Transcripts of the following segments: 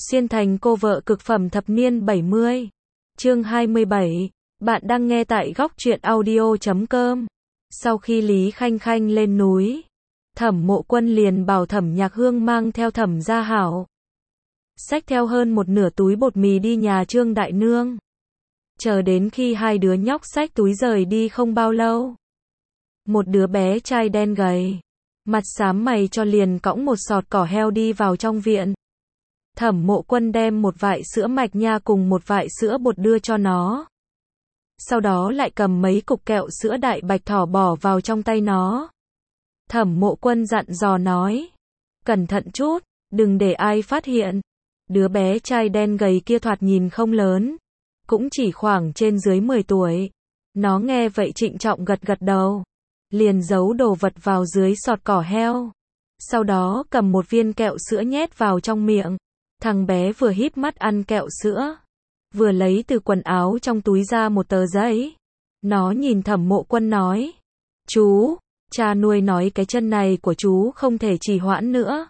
Xuyên thành cô vợ cực phẩm thập niên 70. Chương 27. Bạn đang nghe tại góc truyện audio.com. Sau khi Lý Khanh Khanh lên núi, Thẩm Mộ Quân liền bảo Thẩm Nhạc Hương mang theo Thẩm Gia Hảo, xách theo hơn một nửa túi bột mì đi nhà Trương Đại Nương. Chờ đến khi hai đứa nhóc xách túi rời đi không bao lâu, một đứa bé trai đen gầy, mặt xám mày cho liền cõng một sọt cỏ heo đi vào trong viện. Thẩm Mộ Quân đem một vại sữa mạch nha cùng một vại sữa bột đưa cho nó. Sau đó lại cầm mấy cục kẹo sữa đại bạch thỏ bỏ vào trong tay nó. Thẩm Mộ Quân dặn dò nói, cẩn thận chút, đừng để ai phát hiện. Đứa bé trai đen gầy kia thoạt nhìn không lớn, cũng chỉ khoảng trên dưới 10 tuổi. Nó nghe vậy trịnh trọng gật gật đầu, liền giấu đồ vật vào dưới sọt cỏ heo. Sau đó cầm một viên kẹo sữa nhét vào trong miệng. Thằng bé vừa híp mắt ăn kẹo sữa, vừa lấy từ quần áo trong túi ra một tờ giấy. Nó nhìn Thẩm Mộ Quân nói, chú, cha nuôi nói cái chân này của chú không thể trì hoãn nữa.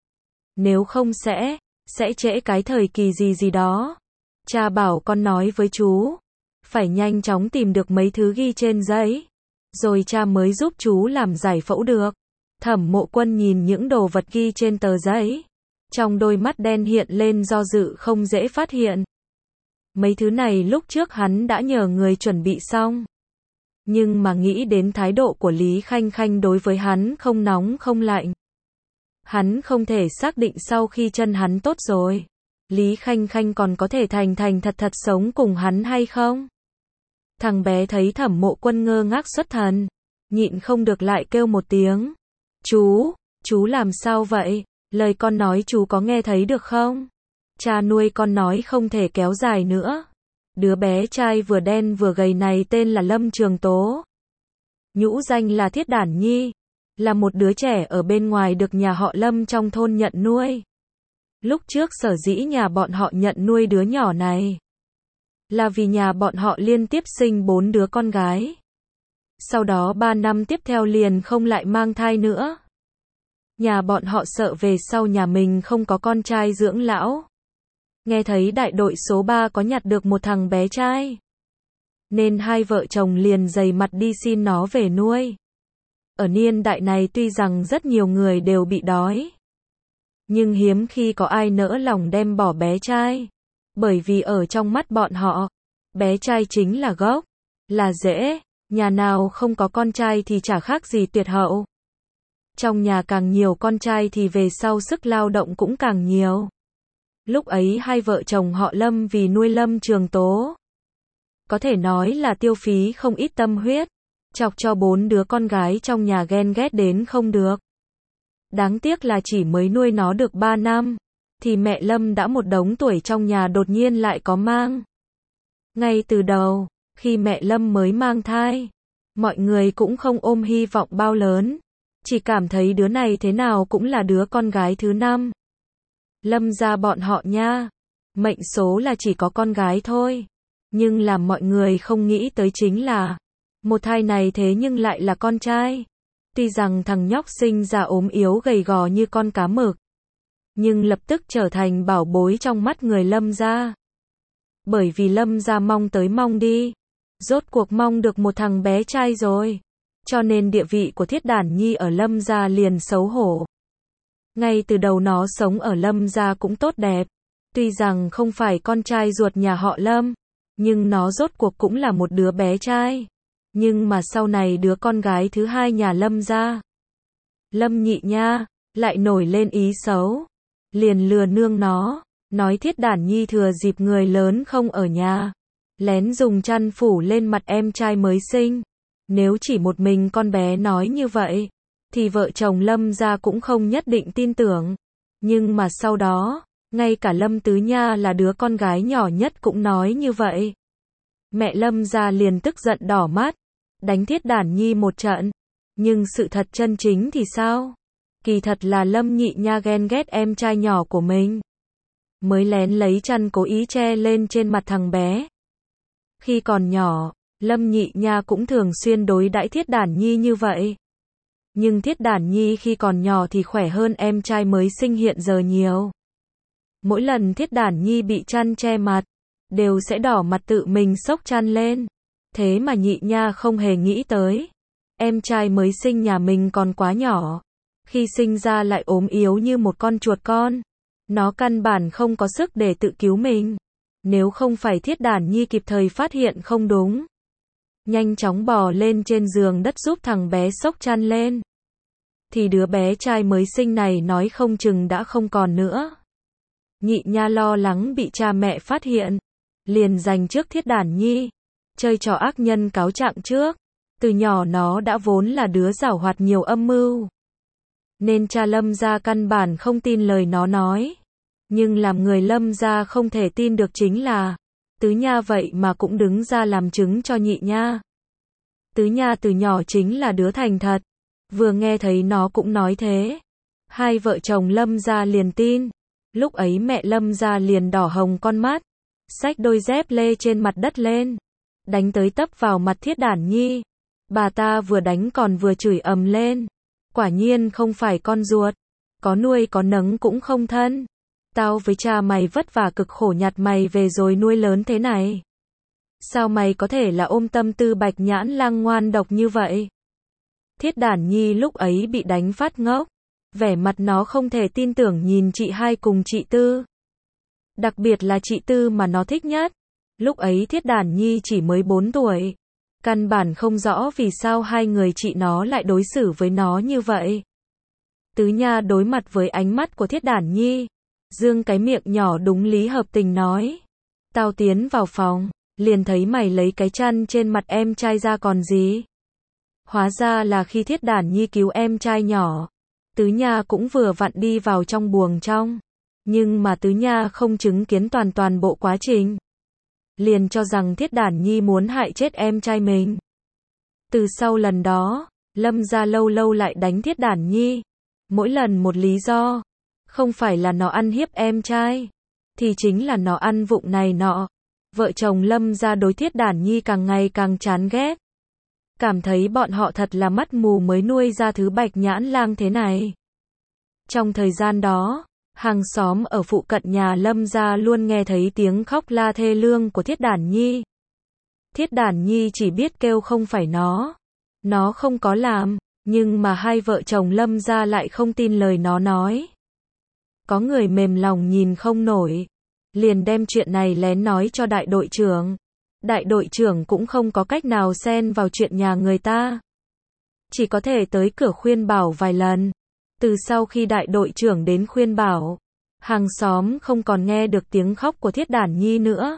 Nếu không sẽ trễ cái thời kỳ gì đó. Cha bảo con nói với chú, phải nhanh chóng tìm được mấy thứ ghi trên giấy, rồi cha mới giúp chú làm giải phẫu được. Thẩm Mộ Quân nhìn những đồ vật ghi trên tờ giấy, trong đôi mắt đen hiện lên do dự không dễ phát hiện. Mấy thứ này lúc trước hắn đã nhờ người chuẩn bị xong. Nhưng mà nghĩ đến thái độ của Lý Khanh Khanh đối với hắn không nóng không lạnh. Hắn không thể xác định sau khi chân hắn tốt rồi, Lý Khanh Khanh còn có thể thành thật sống cùng hắn hay không? Thằng bé thấy Thẩm Mộ Quân ngơ ngác xuất thần, nhịn không được lại kêu một tiếng. Chú làm sao vậy? Lời con nói chú có nghe thấy được không? Cha nuôi con nói không thể kéo dài nữa. Đứa bé trai vừa đen vừa gầy này tên là Lâm Trường Tố. Nhũ danh là Thiết Đản Nhi, là một đứa trẻ ở bên ngoài được nhà họ Lâm trong thôn nhận nuôi. Lúc trước sở dĩ nhà bọn họ nhận nuôi đứa nhỏ này, là vì nhà bọn họ liên tiếp sinh 4 đứa con gái. Sau đó 3 năm tiếp theo liền không lại mang thai nữa. Nhà bọn họ sợ về sau nhà mình không có con trai dưỡng lão. Nghe thấy đại đội số 3 có nhặt được một thằng bé trai, nên hai vợ chồng liền dày mặt đi xin nó về nuôi. Ở niên đại này tuy rằng rất nhiều người đều bị đói, nhưng hiếm khi có ai nỡ lòng đem bỏ bé trai. Bởi vì ở trong mắt bọn họ, bé trai chính là gốc, là rễ, nhà nào không có con trai thì chả khác gì tuyệt hậu. Trong nhà càng nhiều con trai thì về sau sức lao động cũng càng nhiều. Lúc ấy hai vợ chồng họ Lâm vì nuôi Lâm Trường Tố, có thể nói là tiêu phí không ít tâm huyết, chọc cho 4 đứa con gái trong nhà ghen ghét đến không được. Đáng tiếc là chỉ mới nuôi nó được 3 năm, thì mẹ Lâm đã một đống tuổi trong nhà đột nhiên lại có mang. Ngay từ đầu, khi mẹ Lâm mới mang thai, mọi người cũng không ôm hy vọng bao lớn, chỉ cảm thấy đứa này thế nào cũng là đứa con gái thứ 5. Lâm gia bọn họ nha, mệnh số là chỉ có con gái thôi. Nhưng làm mọi người không nghĩ tới chính là, một thai này thế nhưng lại là con trai. Tuy rằng thằng nhóc sinh ra ốm yếu gầy gò như con cá mực, nhưng lập tức trở thành bảo bối trong mắt người Lâm gia. Bởi vì Lâm gia mong tới mong đi, rốt cuộc mong được một thằng bé trai rồi. Cho nên địa vị của Thiết Đản Nhi ở Lâm gia liền xấu hổ. Ngay từ đầu nó sống ở Lâm gia cũng tốt đẹp. Tuy rằng không phải con trai ruột nhà họ Lâm, nhưng nó rốt cuộc cũng là một đứa bé trai. Nhưng mà sau này đứa con gái thứ 2 nhà Lâm gia, Lâm Nhị Nha, lại nổi lên ý xấu. Liền lừa nương nó, nói Thiết Đản Nhi thừa dịp người lớn không ở nhà, lén dùng chăn phủ lên mặt em trai mới sinh. Nếu chỉ một mình con bé nói như vậy, thì vợ chồng Lâm gia cũng không nhất định tin tưởng. Nhưng mà sau đó, ngay cả Lâm Tứ Nha là đứa con gái nhỏ nhất cũng nói như vậy. Mẹ Lâm gia liền tức giận đỏ mắt, đánh Thiết Đản Nhi một trận. Nhưng sự thật chân chính thì sao? Kỳ thật là Lâm Nhị Nha ghen ghét em trai nhỏ của mình, mới lén lấy chăn cố ý che lên trên mặt thằng bé. Khi còn nhỏ, Lâm Nhị Nha cũng thường xuyên đối đãi Thiết Đản Nhi như vậy. Nhưng Thiết Đản Nhi khi còn nhỏ thì khỏe hơn em trai mới sinh hiện giờ nhiều. Mỗi lần Thiết Đản Nhi bị chăn che mặt, đều sẽ đỏ mặt tự mình xốc chăn lên. Thế mà Nhị Nha không hề nghĩ tới. Em trai mới sinh nhà mình còn quá nhỏ. Khi sinh ra lại ốm yếu như một con chuột con. Nó căn bản không có sức để tự cứu mình. Nếu không phải Thiết Đản Nhi kịp thời phát hiện không đúng, nhanh chóng bò lên trên giường đất giúp thằng bé xốc chăn lên, thì đứa bé trai mới sinh này nói không chừng đã không còn nữa. Nhị Nha lo lắng bị cha mẹ phát hiện, liền giành trước Thiết Đản Nhi, chơi trò ác nhân cáo trạng trước. Từ nhỏ nó đã vốn là đứa giảo hoạt nhiều âm mưu, nên cha Lâm gia căn bản không tin lời nó nói. Nhưng làm người Lâm gia không thể tin được chính là, Tứ Nha vậy mà cũng đứng ra làm chứng cho Nhị Nha. Tứ Nha từ nhỏ chính là đứa thành thật, vừa nghe thấy nó cũng nói thế. Hai vợ chồng Lâm gia liền tin. Lúc ấy mẹ Lâm gia liền đỏ hồng con mắt, xách đôi dép lê trên mặt đất lên, đánh tới tấp vào mặt Thiết Đản Nhi. Bà ta vừa đánh còn vừa chửi ầm lên. Quả nhiên không phải con ruột, có nuôi có nấng cũng không thân. Tao với cha mày vất vả cực khổ nhặt mày về rồi nuôi lớn thế này. Sao mày có thể là ôm tâm tư Bạch Nhãn Lang ngoan độc như vậy? Thiết Đản Nhi lúc ấy bị đánh phát ngốc, vẻ mặt nó không thể tin tưởng nhìn chị hai cùng chị Tư. Đặc biệt là chị Tư mà nó thích nhất. Lúc ấy Thiết Đản Nhi chỉ mới 4 tuổi. Căn bản không rõ vì sao hai người chị nó lại đối xử với nó như vậy. Tứ Nha đối mặt với ánh mắt của Thiết Đản Nhi, dương cái miệng nhỏ đúng lý hợp tình nói. Tao tiến vào phòng, liền thấy mày lấy cái chăn trên mặt em trai ra còn gì. Hóa ra là khi Thiết Đản Nhi cứu em trai nhỏ, Tứ Nha cũng vừa vặn đi vào trong buồng trong. Nhưng mà Tứ Nha không chứng kiến toàn bộ quá trình, liền cho rằng Thiết Đản Nhi muốn hại chết em trai mình. Từ sau lần đó, Lâm gia lâu lâu lại đánh Thiết Đản Nhi. Mỗi lần một lý do, không phải là nó ăn hiếp em trai, thì chính là nó ăn vụng này nọ. Vợ chồng Lâm gia đối Thiết Đản Nhi càng ngày càng chán ghét. Cảm thấy bọn họ thật là mắt mù mới nuôi ra thứ Bạch Nhãn Lang thế này. Trong thời gian đó, hàng xóm ở phụ cận nhà Lâm gia luôn nghe thấy tiếng khóc la thê lương của Thiết Đản Nhi. Thiết Đản Nhi chỉ biết kêu không phải nó không có làm, nhưng mà hai vợ chồng Lâm gia lại không tin lời nó nói. Có người mềm lòng nhìn không nổi, liền đem chuyện này lén nói cho đại đội trưởng. Đại đội trưởng cũng không có cách nào xen vào chuyện nhà người ta, chỉ có thể tới cửa khuyên bảo vài lần. Từ sau khi đại đội trưởng đến khuyên bảo, hàng xóm không còn nghe được tiếng khóc của Thiết Đản Nhi nữa.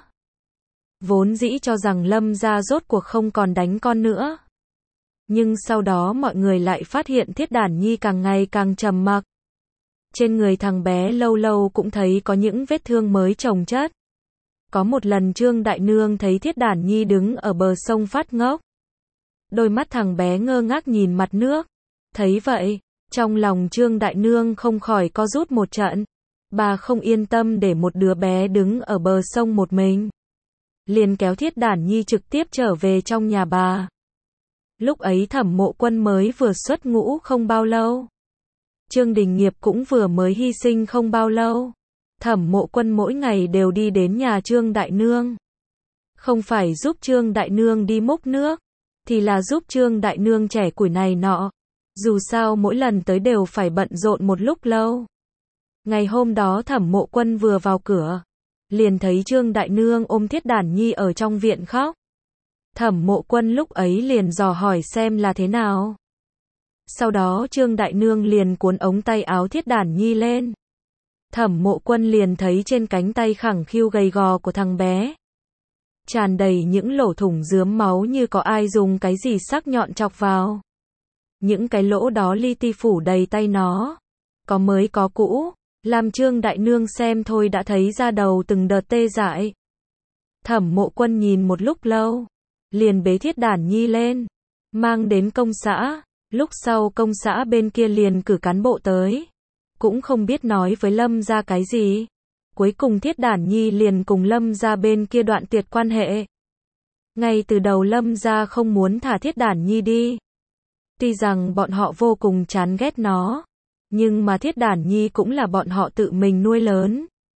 Vốn dĩ cho rằng Lâm gia rốt cuộc không còn đánh con nữa. Nhưng sau đó mọi người lại phát hiện Thiết Đản Nhi càng ngày càng trầm mặc. Trên người thằng bé lâu lâu cũng thấy có những vết thương mới chồng chất. Có một lần Trương Đại Nương thấy Thiết Đản Nhi đứng ở bờ sông phát ngốc. Đôi mắt thằng bé ngơ ngác nhìn mặt nước. Thấy vậy, trong lòng Trương Đại Nương không khỏi co rút một trận. Bà không yên tâm để một đứa bé đứng ở bờ sông một mình, liền kéo Thiết Đản Nhi trực tiếp trở về trong nhà bà. Lúc ấy Thẩm Mộ Quân mới vừa xuất ngũ không bao lâu. Trương Đình Nghiệp cũng vừa mới hy sinh không bao lâu. Thẩm Mộ Quân mỗi ngày đều đi đến nhà Trương Đại Nương. Không phải giúp Trương Đại Nương đi múc nước, thì là giúp Trương Đại Nương chẻ củi này nọ. Dù sao mỗi lần tới đều phải bận rộn một lúc lâu. Ngày hôm đó Thẩm Mộ Quân vừa vào cửa, liền thấy Trương Đại Nương ôm Thiết Đản Nhi ở trong viện khóc. Thẩm Mộ Quân lúc ấy liền dò hỏi xem là thế nào. Sau đó Trương Đại Nương liền cuốn ống tay áo Thiết Đản Nhi lên. Thẩm Mộ Quân liền thấy trên cánh tay khẳng khiu gầy gò của thằng bé tràn đầy những lỗ thủng rướm máu như có ai dùng cái gì sắc nhọn chọc vào. Những cái lỗ đó li ti phủ đầy tay nó, có mới có cũ, làm Trương Đại Nương xem thôi đã thấy da đầu từng đợt tê dại. Thẩm Mộ Quân nhìn một lúc lâu, liền bế Thiết Đản Nhi lên, mang đến công xã. Lúc sau công xã bên kia liền cử cán bộ tới, cũng không biết nói với Lâm gia cái gì. Cuối cùng Thiết Đản Nhi liền cùng Lâm gia bên kia đoạn tuyệt quan hệ. Ngay từ đầu Lâm gia không muốn thả Thiết Đản Nhi đi. Tuy rằng bọn họ vô cùng chán ghét nó, nhưng mà Thiết Đản Nhi cũng là bọn họ tự mình nuôi lớn.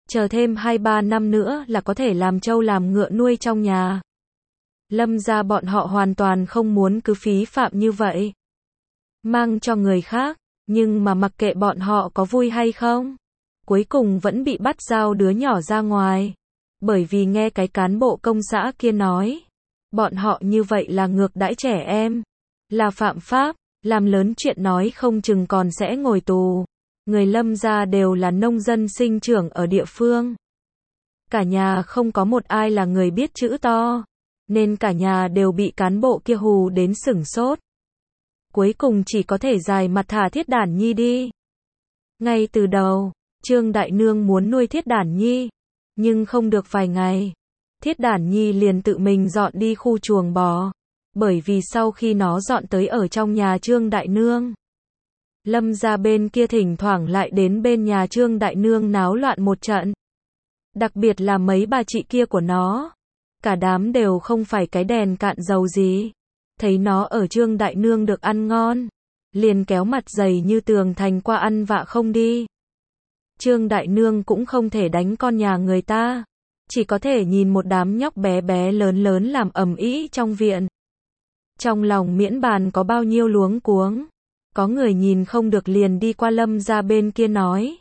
chờ thêm 2-3 năm nữa là có thể làm trâu làm ngựa nuôi trong nhà. Lâm gia bọn họ hoàn toàn không muốn cứ phí phạm như vậy. Mang cho người khác, nhưng mà mặc kệ bọn họ có vui hay không, cuối cùng vẫn bị bắt giao đứa nhỏ ra ngoài. Bởi vì nghe cái cán bộ công xã kia nói, bọn họ như vậy là ngược đãi trẻ em, là phạm pháp, làm lớn chuyện nói không chừng còn sẽ ngồi tù. Người Lâm gia đều là nông dân sinh trưởng ở địa phương. Cả nhà không có một ai là người biết chữ to, nên cả nhà đều bị cán bộ kia hù đến sửng sốt. Cuối cùng chỉ có thể dài mặt thả Thiết Đản Nhi đi. Ngay từ đầu, Trương Đại Nương muốn nuôi Thiết Đản Nhi, nhưng không được vài ngày, Thiết Đản Nhi liền tự mình dọn đi khu chuồng bò, bởi vì sau khi nó dọn tới ở trong nhà Trương Đại Nương, Lâm gia bên kia thỉnh thoảng lại đến bên nhà Trương Đại Nương náo loạn một trận. Đặc biệt là mấy bà chị kia của nó, cả đám đều không phải cái đèn cạn dầu gì. Thấy nó ở Trương Đại Nương được ăn ngon, liền kéo mặt dày như tường thành qua ăn vạ không đi. Trương Đại Nương cũng không thể đánh con nhà người ta, chỉ có thể nhìn một đám nhóc bé bé lớn lớn làm ầm ĩ trong viện. Trong lòng miễn bàn có bao nhiêu luống cuống, có người nhìn không được liền đi qua Lâm gia bên kia nói.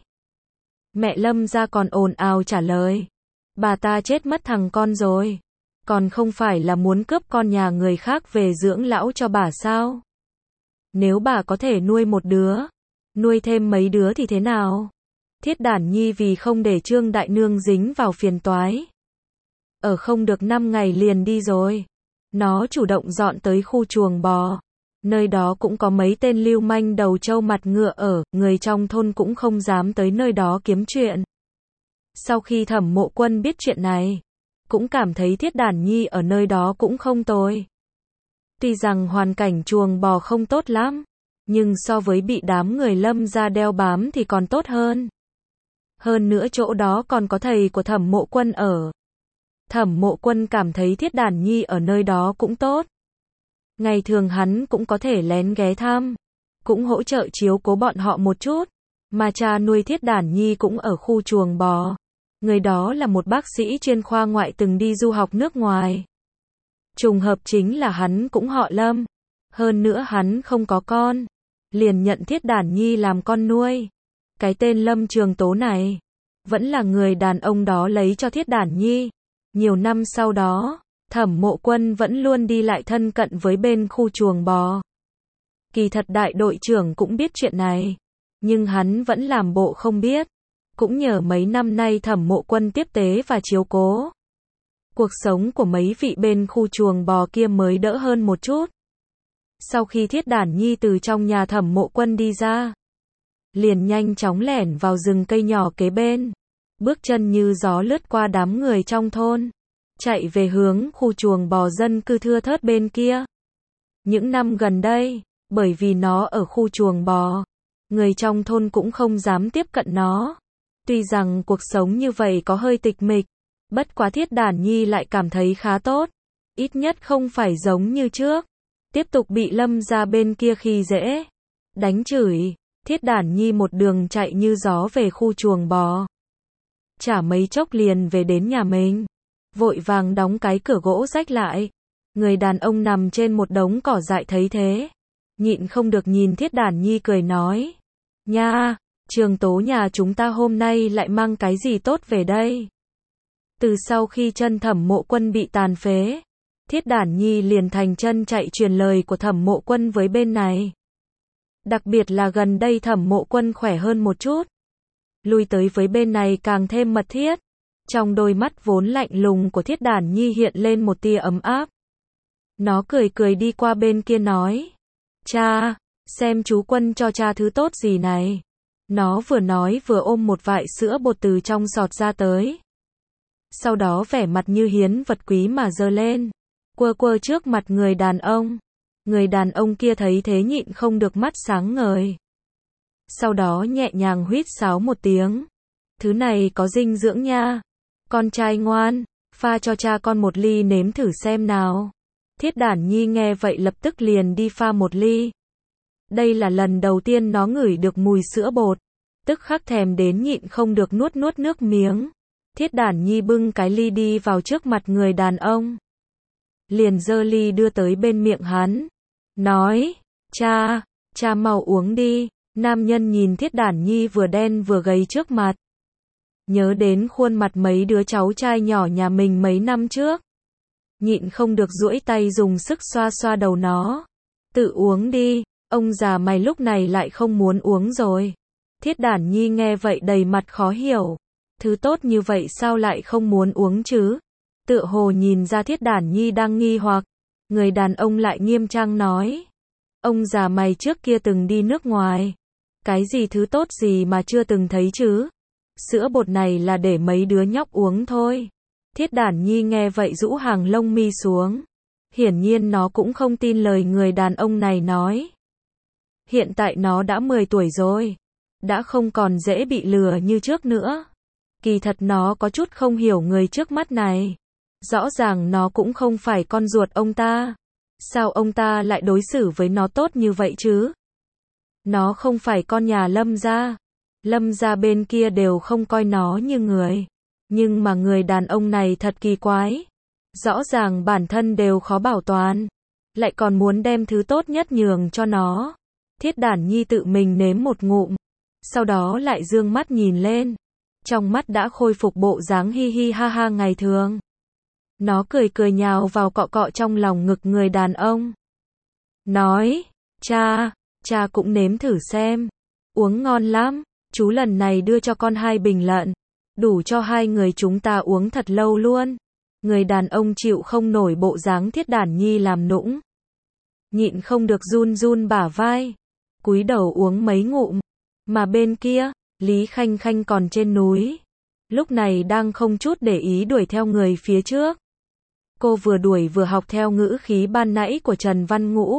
Mẹ Lâm gia còn ồn ào trả lời, bà ta chết mất thằng con rồi, còn không phải là muốn cướp con nhà người khác về dưỡng lão cho bà sao? Nếu bà có thể nuôi một đứa, nuôi thêm mấy đứa thì thế nào? Thiết Đản Nhi vì không để Trương Đại Nương dính vào phiền toái, ở không được 5 ngày liền đi rồi. Nó chủ động dọn tới khu chuồng bò, nơi đó cũng có mấy tên lưu manh đầu trâu mặt ngựa ở, người trong thôn cũng không dám tới nơi đó kiếm chuyện. Sau khi Thẩm Mộ Quân biết chuyện này, cũng cảm thấy Thiết Đản Nhi ở nơi đó cũng không tồi. Tuy rằng hoàn cảnh chuồng bò không tốt lắm, nhưng so với bị đám người Lâm gia đeo bám thì còn tốt hơn. Hơn nữa chỗ đó còn có thầy của Thẩm Mộ Quân ở. Thẩm Mộ Quân cảm thấy Thiết Đản Nhi ở nơi đó cũng tốt. Ngày thường hắn cũng có thể lén ghé thăm, cũng hỗ trợ chiếu cố bọn họ một chút. Mà cha nuôi Thiết Đản Nhi cũng ở khu chuồng bò. Người đó là một bác sĩ chuyên khoa ngoại từng đi du học nước ngoài. Trùng hợp chính là hắn cũng họ Lâm. Hơn nữa hắn không có con, liền nhận Thiết Đản Nhi làm con nuôi. Cái tên Lâm Trường Tố này, vẫn là người đàn ông đó lấy cho Thiết Đản Nhi. Nhiều năm sau đó, Thẩm Mộ Quân vẫn luôn đi lại thân cận với bên khu chuồng bò. Kỳ thật đại đội trưởng cũng biết chuyện này, nhưng hắn vẫn làm bộ không biết. Cũng nhờ mấy năm nay Thẩm Mộ Quân tiếp tế và chiếu cố, cuộc sống của mấy vị bên khu chuồng bò kia mới đỡ hơn một chút. Sau khi Thiết Đản Nhi từ trong nhà Thẩm Mộ Quân đi ra, liền nhanh chóng lẻn vào rừng cây nhỏ kế bên, bước chân như gió lướt qua đám người trong thôn, chạy về hướng khu chuồng bò dân cư thưa thớt bên kia. Những năm gần đây, bởi vì nó ở khu chuồng bò, người trong thôn cũng không dám tiếp cận nó. Tuy rằng cuộc sống như vậy có hơi tịch mịch, bất quá Thiết Đản Nhi lại cảm thấy khá tốt, ít nhất không phải giống như trước, tiếp tục bị Lâm gia bên kia khi dễ, đánh chửi. Thiết Đản Nhi một đường chạy như gió về khu chuồng bò. Chả mấy chốc liền về đến nhà mình, vội vàng đóng cái cửa gỗ rách lại. Người đàn ông nằm trên một đống cỏ dại thấy thế, nhịn không được nhìn Thiết Đản Nhi cười nói, nha, Trường Tố nhà chúng ta hôm nay lại mang cái gì tốt về đây? Từ sau khi chân Thẩm Mộ Quân bị tàn phế, Thiết Đản Nhi liền thành chân chạy truyền lời của Thẩm Mộ Quân với bên này. Đặc biệt là gần đây Thẩm Mộ Quân khỏe hơn một chút, lui tới với bên này càng thêm mật thiết. Trong đôi mắt vốn lạnh lùng của Thiết Đản Nhi hiện lên một tia ấm áp. Nó cười cười đi qua bên kia nói, cha, xem chú Quân cho cha thứ tốt gì này. Nó vừa nói vừa ôm một vại sữa bột từ trong sọt ra tới. Sau đó vẻ mặt như hiến vật quý mà giơ lên, quơ quơ trước mặt người đàn ông. Người đàn ông kia thấy thế nhịn không được mắt sáng ngời. Sau đó nhẹ nhàng huýt sáo một tiếng. Thứ này có dinh dưỡng nha. Con trai ngoan, pha cho cha con một ly nếm thử xem nào. Thiết Đản Nhi nghe vậy lập tức liền đi pha một ly. Đây là lần đầu tiên nó ngửi được mùi sữa bột, tức khắc thèm đến nhịn không được nuốt nuốt nước miếng. Thiết Đản Nhi bưng cái ly đi vào trước mặt người đàn ông. Liền giơ ly đưa tới bên miệng hắn. Nói, cha mau uống đi. Nam nhân nhìn Thiết Đản Nhi vừa đen vừa gầy trước mặt. Nhớ đến khuôn mặt mấy đứa cháu trai nhỏ nhà mình mấy năm trước. Nhịn không được duỗi tay dùng sức xoa xoa đầu nó. Tự uống đi, ông già mày lúc này lại không muốn uống rồi. Thiết Đản Nhi nghe vậy đầy mặt khó hiểu. Thứ tốt như vậy sao lại không muốn uống chứ? Tựa hồ nhìn ra Thiết Đản Nhi đang nghi hoặc. Người đàn ông lại nghiêm trang nói. Ông già mày trước kia từng đi nước ngoài. Cái gì thứ tốt gì mà chưa từng thấy chứ? Sữa bột này là để mấy đứa nhóc uống thôi. Thiết Đản Nhi nghe vậy rũ hàng lông mi xuống. Hiển nhiên nó cũng không tin lời người đàn ông này nói. Hiện tại nó đã 10 tuổi rồi. Đã không còn dễ bị lừa như trước nữa. Kỳ thật nó có chút không hiểu người trước mắt này. Rõ ràng nó cũng không phải con ruột ông ta. Sao ông ta lại đối xử với nó tốt như vậy chứ? Nó không phải con nhà Lâm gia. Lâm gia bên kia đều không coi nó như người. Nhưng mà người đàn ông này thật kỳ quái. Rõ ràng bản thân đều khó bảo toàn. Lại còn muốn đem thứ tốt nhất nhường cho nó. Thiết Đản Nhi tự mình nếm một ngụm. Sau đó lại dương mắt nhìn lên. Trong mắt đã khôi phục bộ dáng hi hi ha ha ngày thường. Nó cười cười nhào vào cọ cọ trong lòng ngực người đàn ông. Nói, cha cũng nếm thử xem. Uống ngon lắm, chú lần này đưa cho con 2 bình lợn. Đủ cho 2 người chúng ta uống thật lâu luôn. Người đàn ông chịu không nổi bộ dáng Thiết Đản Nhi làm nũng. Nhịn không được run run bả vai. Cúi đầu uống mấy ngụm. Mà bên kia, Lý Khanh Khanh còn trên núi. Lúc này đang không chút để ý đuổi theo người phía trước. Cô vừa đuổi vừa học theo ngữ khí ban nãy của Trần Văn Ngũ.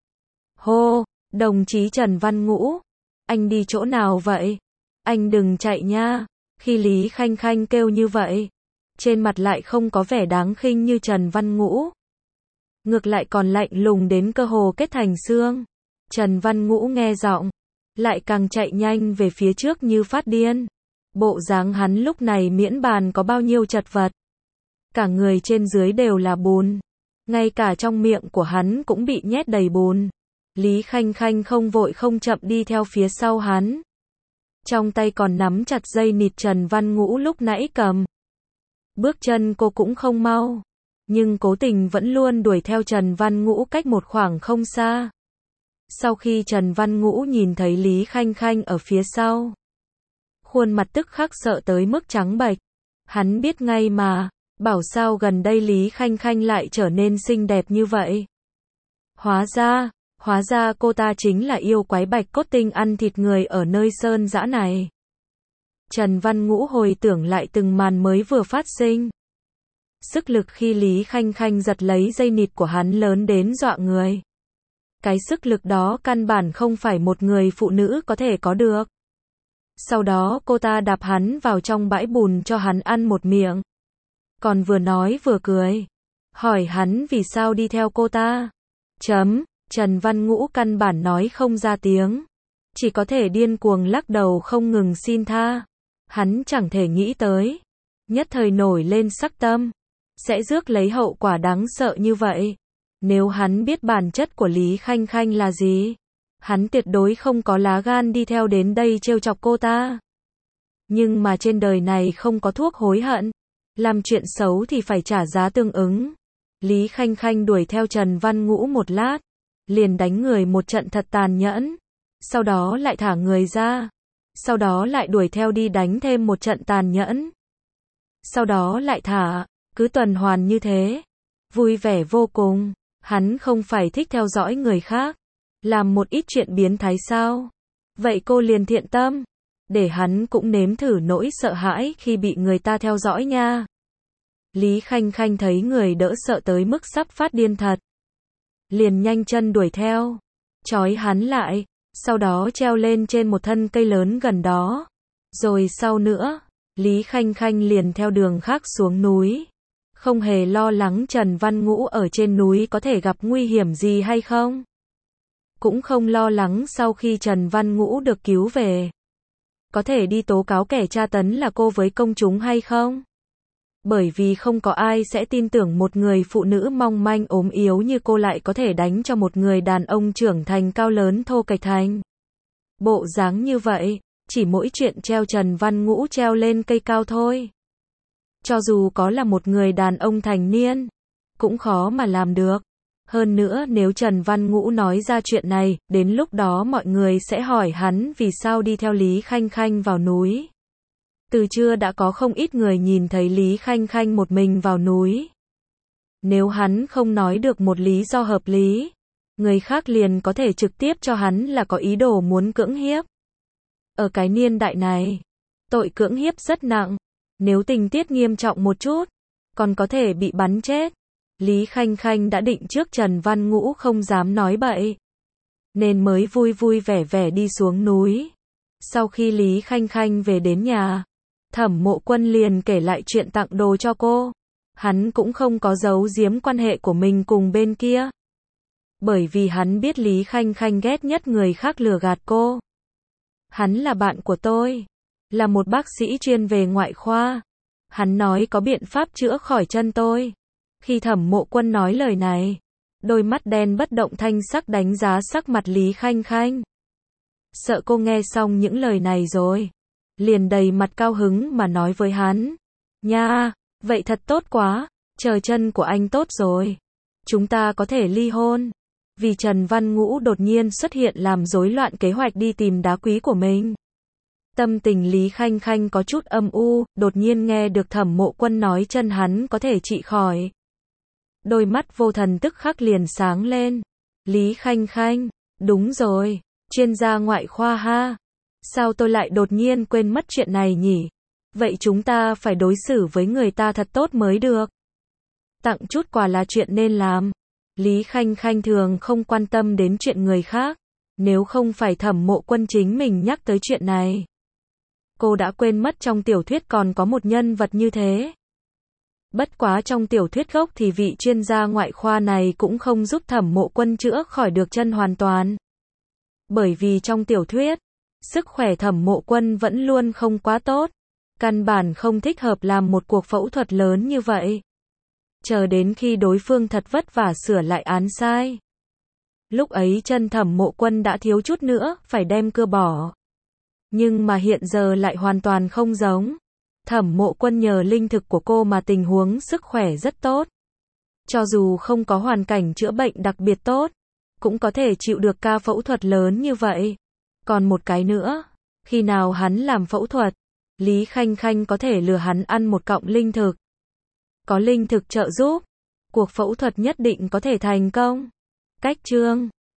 Hô, đồng chí Trần Văn Ngũ. Anh đi chỗ nào vậy? Anh đừng chạy nha. Khi Lý Khanh Khanh kêu như vậy, trên mặt lại không có vẻ đáng khinh như Trần Văn Ngũ. Ngược lại còn lạnh lùng đến cơ hồ kết thành xương. Trần Văn Ngũ nghe giọng, lại càng chạy nhanh về phía trước như phát điên. Bộ dáng hắn lúc này miễn bàn có bao nhiêu chật vật. Cả người trên dưới đều là bùn. Ngay cả trong miệng của hắn cũng bị nhét đầy bùn. Lý Khanh Khanh không vội không chậm đi theo phía sau hắn. Trong tay còn nắm chặt dây nịt Trần Văn Ngũ lúc nãy cầm. Bước chân cô cũng không mau. Nhưng cố tình vẫn luôn đuổi theo Trần Văn Ngũ cách một khoảng không xa. Sau khi Trần Văn Ngũ nhìn thấy Lý Khanh Khanh ở phía sau, khuôn mặt tức khắc sợ tới mức trắng bệch. Hắn biết ngay mà, bảo sao gần đây Lý Khanh Khanh lại trở nên xinh đẹp như vậy. Hóa ra cô ta chính là yêu quái bạch cốt tinh ăn thịt người ở nơi sơn dã này. Trần Văn Ngũ hồi tưởng lại từng màn mới vừa phát sinh. Sức lực khi Lý Khanh Khanh giật lấy dây nịt của hắn lớn đến dọa người. Cái sức lực đó căn bản không phải một người phụ nữ có thể có được. Sau đó cô ta đạp hắn vào trong bãi bùn cho hắn ăn một miệng. Còn vừa nói vừa cười. Hỏi hắn vì sao đi theo cô ta. Trần Văn Ngũ căn bản nói không ra tiếng. Chỉ có thể điên cuồng lắc đầu không ngừng xin tha. Hắn chẳng thể nghĩ tới. Nhất thời nổi lên sắc tâm. Sẽ rước lấy hậu quả đáng sợ như vậy. Nếu hắn biết bản chất của Lý Khanh Khanh là gì, hắn tuyệt đối không có lá gan đi theo đến đây trêu chọc cô ta. Nhưng mà trên đời này không có thuốc hối hận. Làm chuyện xấu thì phải trả giá tương ứng. Lý Khanh Khanh đuổi theo Trần Văn Ngũ một lát. Liền đánh người một trận thật tàn nhẫn. Sau đó lại thả người ra. Sau đó lại đuổi theo đi đánh thêm một trận tàn nhẫn. Sau đó lại thả. Cứ tuần hoàn như thế. Vui vẻ vô cùng. Hắn không phải thích theo dõi người khác. Làm một ít chuyện biến thái sao? Vậy cô liền thiện tâm. Để hắn cũng nếm thử nỗi sợ hãi khi bị người ta theo dõi nha. Lý Khanh Khanh thấy người đỡ sợ tới mức sắp phát điên thật. Liền nhanh chân đuổi theo. Trói hắn lại. Sau đó treo lên trên một thân cây lớn gần đó. Rồi sau nữa, Lý Khanh Khanh liền theo đường khác xuống núi. Không hề lo lắng Trần Văn Ngũ ở trên núi có thể gặp nguy hiểm gì hay không. Cũng không lo lắng sau khi Trần Văn Ngũ được cứu về. có thể đi tố cáo kẻ tra tấn là cô với công chúng hay không? Bởi vì không có ai sẽ tin tưởng một người phụ nữ mong manh ốm yếu như cô lại có thể đánh cho một người đàn ông trưởng thành cao lớn thô kệch thành. Bộ dáng như vậy, chỉ mỗi chuyện treo Trần Văn Ngũ treo lên cây cao thôi. Cho dù có là một người đàn ông thành niên, cũng khó mà làm được. Hơn nữa nếu Trần Văn Ngũ nói ra chuyện này, đến lúc đó mọi người sẽ hỏi hắn vì sao đi theo Lý Khanh Khanh vào núi. Từ trưa đã có không ít người nhìn thấy Lý Khanh Khanh một mình vào núi. Nếu hắn không nói được một lý do hợp lý, người khác liền có thể trực tiếp cho hắn là có ý đồ muốn cưỡng hiếp. Ở cái niên đại này, tội cưỡng hiếp rất nặng, nếu tình tiết nghiêm trọng một chút, còn có thể bị bắn chết. Lý Khanh Khanh đã định trước Trần Văn Ngũ không dám nói bậy, nên mới vui vui vẻ vẻ đi xuống núi. Sau khi Lý Khanh Khanh về đến nhà, Thẩm Mộ Quân liền kể lại chuyện tặng đồ cho cô. Hắn cũng không có giấu giếm quan hệ của mình cùng bên kia. Bởi vì hắn biết Lý Khanh Khanh ghét nhất người khác lừa gạt cô. Hắn là bạn của tôi, là một bác sĩ chuyên về ngoại khoa. Hắn nói có biện pháp chữa khỏi chân tôi. Khi Thẩm Mộ Quân nói lời này, đôi mắt đen bất động thanh sắc đánh giá sắc mặt Lý Khanh Khanh. Sợ cô nghe xong những lời này rồi, liền đầy mặt cao hứng mà nói với hắn. Nha, vậy thật tốt quá, chờ chân của anh tốt rồi. Chúng ta có thể ly hôn. Vì Trần Văn Ngũ đột nhiên xuất hiện làm rối loạn kế hoạch đi tìm đá quý của mình. Tâm tình Lý Khanh Khanh có chút âm u, đột nhiên nghe được Thẩm Mộ Quân nói chân hắn có thể trị khỏi. Đôi mắt vô thần tức khắc liền sáng lên. Lý Khanh Khanh, đúng rồi, chuyên gia ngoại khoa ha. Sao tôi lại đột nhiên quên mất chuyện này nhỉ? Vậy chúng ta phải đối xử với người ta thật tốt mới được. Tặng chút quà là chuyện nên làm. Lý Khanh Khanh thường không quan tâm đến chuyện người khác. Nếu không phải Thẩm Mộ Quân chính mình nhắc tới chuyện này, cô đã quên mất trong tiểu thuyết còn có một nhân vật như thế. Bất quá trong tiểu thuyết gốc thì vị chuyên gia ngoại khoa này cũng không giúp Thẩm Mộ Quân chữa khỏi được chân hoàn toàn. Bởi vì trong tiểu thuyết, sức khỏe Thẩm Mộ Quân vẫn luôn không quá tốt. Căn bản không thích hợp làm một cuộc phẫu thuật lớn như vậy. Chờ đến khi đối phương thật vất vả sửa lại án sai. Lúc ấy chân Thẩm Mộ Quân đã thiếu chút nữa, phải đem cưa bỏ. Nhưng mà hiện giờ lại hoàn toàn không giống. Thẩm Mộ Quân nhờ linh thực của cô mà tình huống sức khỏe rất tốt. Cho dù không có hoàn cảnh chữa bệnh đặc biệt tốt, cũng có thể chịu được ca phẫu thuật lớn như vậy. Còn một cái nữa, khi nào hắn làm phẫu thuật, Lý Khanh Khanh có thể lừa hắn ăn một cọng linh thực. Có linh thực trợ giúp, cuộc phẫu thuật nhất định có thể thành công. Cách chương